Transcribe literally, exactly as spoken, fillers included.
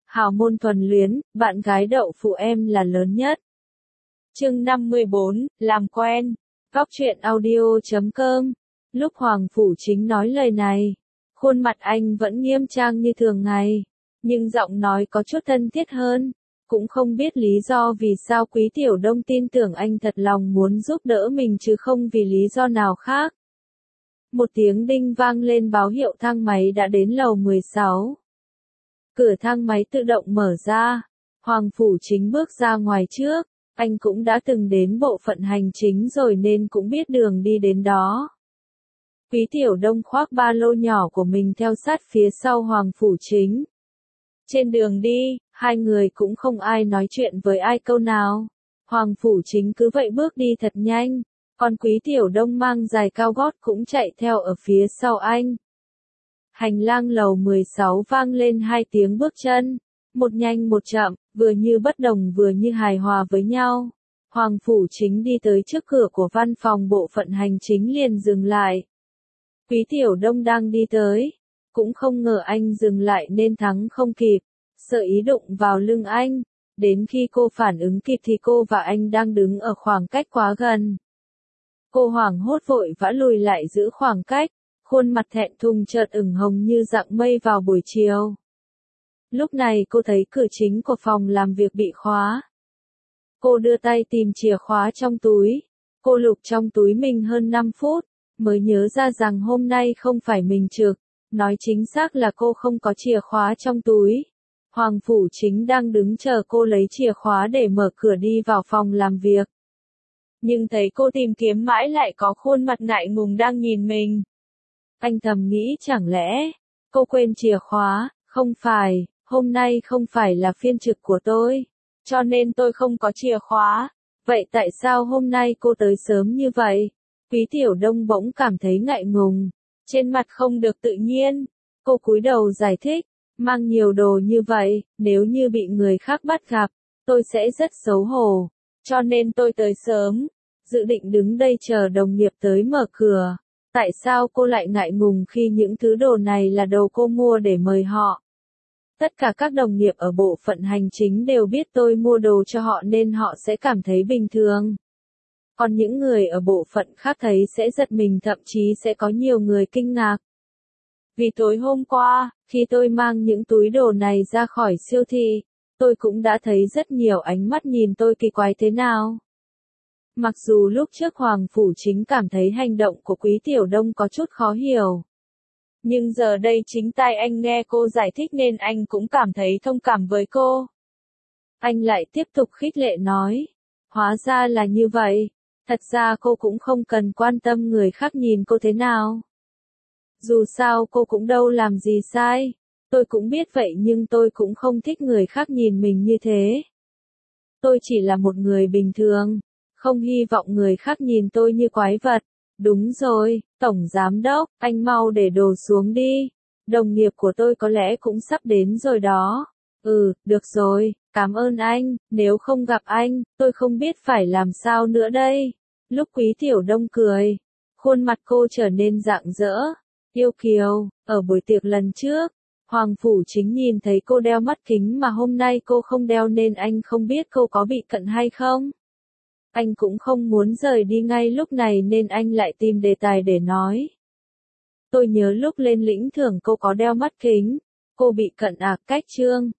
hào môn thuần luyến, bạn gái đậu phụ em là lớn nhất. Chương năm mươi bốn, làm quen. Góc truyện audio chấm com. Lúc Hoàng Phủ Chính nói lời này, khuôn mặt anh vẫn nghiêm trang như thường ngày, nhưng giọng nói có chút thân thiết hơn. Cũng không biết lý do vì sao Quý Tiểu Đông tin tưởng anh thật lòng muốn giúp đỡ mình chứ không vì lý do nào khác. Một tiếng đinh vang lên báo hiệu thang máy đã đến lầu mười sáu. Cửa thang máy tự động mở ra, Hoàng Phủ Chính bước ra ngoài trước, anh cũng đã từng đến bộ phận hành chính rồi nên cũng biết đường đi đến đó. Quý Tiểu Đông khoác ba lô nhỏ của mình theo sát phía sau Hoàng Phủ Chính. Trên đường đi, hai người cũng không ai nói chuyện với ai câu nào. Hoàng Phủ Chính cứ vậy bước đi thật nhanh, còn Quý Tiểu Đông mang giày cao gót cũng chạy theo ở phía sau anh. Hành lang lầu mười sáu vang lên hai tiếng bước chân, một nhanh một chậm, vừa như bất đồng vừa như hài hòa với nhau. Hoàng Phủ Chính đi tới trước cửa của văn phòng bộ phận hành chính liền dừng lại. Quý Tiểu Đông đang đi tới, cũng không ngờ anh dừng lại nên thắng không kịp, sợ ý đụng vào lưng anh. Đến khi cô phản ứng kịp thì cô và anh đang đứng ở khoảng cách quá gần. Cô hoảng hốt vội vã lùi lại giữ khoảng cách, khuôn mặt thẹn thùng chợt ửng hồng như dạng mây vào buổi chiều. Lúc này cô thấy cửa chính của phòng làm việc bị khóa. Cô đưa tay tìm chìa khóa trong túi. Cô lục trong túi mình hơn năm phút, mới nhớ ra rằng hôm nay không phải mình trực. Nói chính xác là cô không có chìa khóa trong túi. Hoàng Phủ Chính đang đứng chờ cô lấy chìa khóa để mở cửa đi vào phòng làm việc. Nhưng thấy cô tìm kiếm mãi lại có khuôn mặt ngại ngùng đang nhìn mình. Anh thầm nghĩ chẳng lẽ cô quên chìa khóa. Không phải, hôm nay không phải là phiên trực của tôi, cho nên tôi không có chìa khóa. Vậy tại sao hôm nay cô tới sớm như vậy? Quý Tiểu Đông bỗng cảm thấy ngại ngùng, trên mặt không được tự nhiên. Cô cúi đầu giải thích, mang nhiều đồ như vậy, nếu như bị người khác bắt gặp, tôi sẽ rất xấu hổ, cho nên tôi tới sớm, dự định đứng đây chờ đồng nghiệp tới mở cửa. Tại sao cô lại ngại ngùng khi những thứ đồ này là đồ cô mua để mời họ? Tất cả các đồng nghiệp ở bộ phận hành chính đều biết tôi mua đồ cho họ nên họ sẽ cảm thấy bình thường. Còn những người ở bộ phận khác thấy sẽ giật mình, thậm chí sẽ có nhiều người kinh ngạc. Vì tối hôm qua, khi tôi mang những túi đồ này ra khỏi siêu thị, tôi cũng đã thấy rất nhiều ánh mắt nhìn tôi kỳ quái thế nào. Mặc dù lúc trước Hoàng Phủ Chính cảm thấy hành động của Quý Tiểu Đông có chút khó hiểu. Nhưng giờ đây chính tai anh nghe cô giải thích nên anh cũng cảm thấy thông cảm với cô. Anh lại tiếp tục khích lệ nói, hóa ra là như vậy, thật ra cô cũng không cần quan tâm người khác nhìn cô thế nào. Dù sao cô cũng đâu làm gì sai, tôi cũng biết vậy nhưng tôi cũng không thích người khác nhìn mình như thế. Tôi chỉ là một người bình thường, không hy vọng người khác nhìn tôi như quái vật. Đúng rồi, Tổng Giám Đốc, anh mau để đồ xuống đi. Đồng nghiệp của tôi có lẽ cũng sắp đến rồi đó. Ừ, được rồi, cảm ơn anh, nếu không gặp anh, tôi không biết phải làm sao nữa đây. Lúc Quý Tiểu Đông cười, khuôn mặt cô trở nên rạng rỡ, yêu kiều. Ở buổi tiệc lần trước, Hoàng Phủ Chính nhìn thấy cô đeo mắt kính mà hôm nay cô không đeo nên anh không biết cô có bị cận hay không. Anh cũng không muốn rời đi ngay lúc này nên anh lại tìm đề tài để nói. Tôi nhớ lúc lên lĩnh thưởng cô có đeo mắt kính. Cô bị cận à? Cách Trương,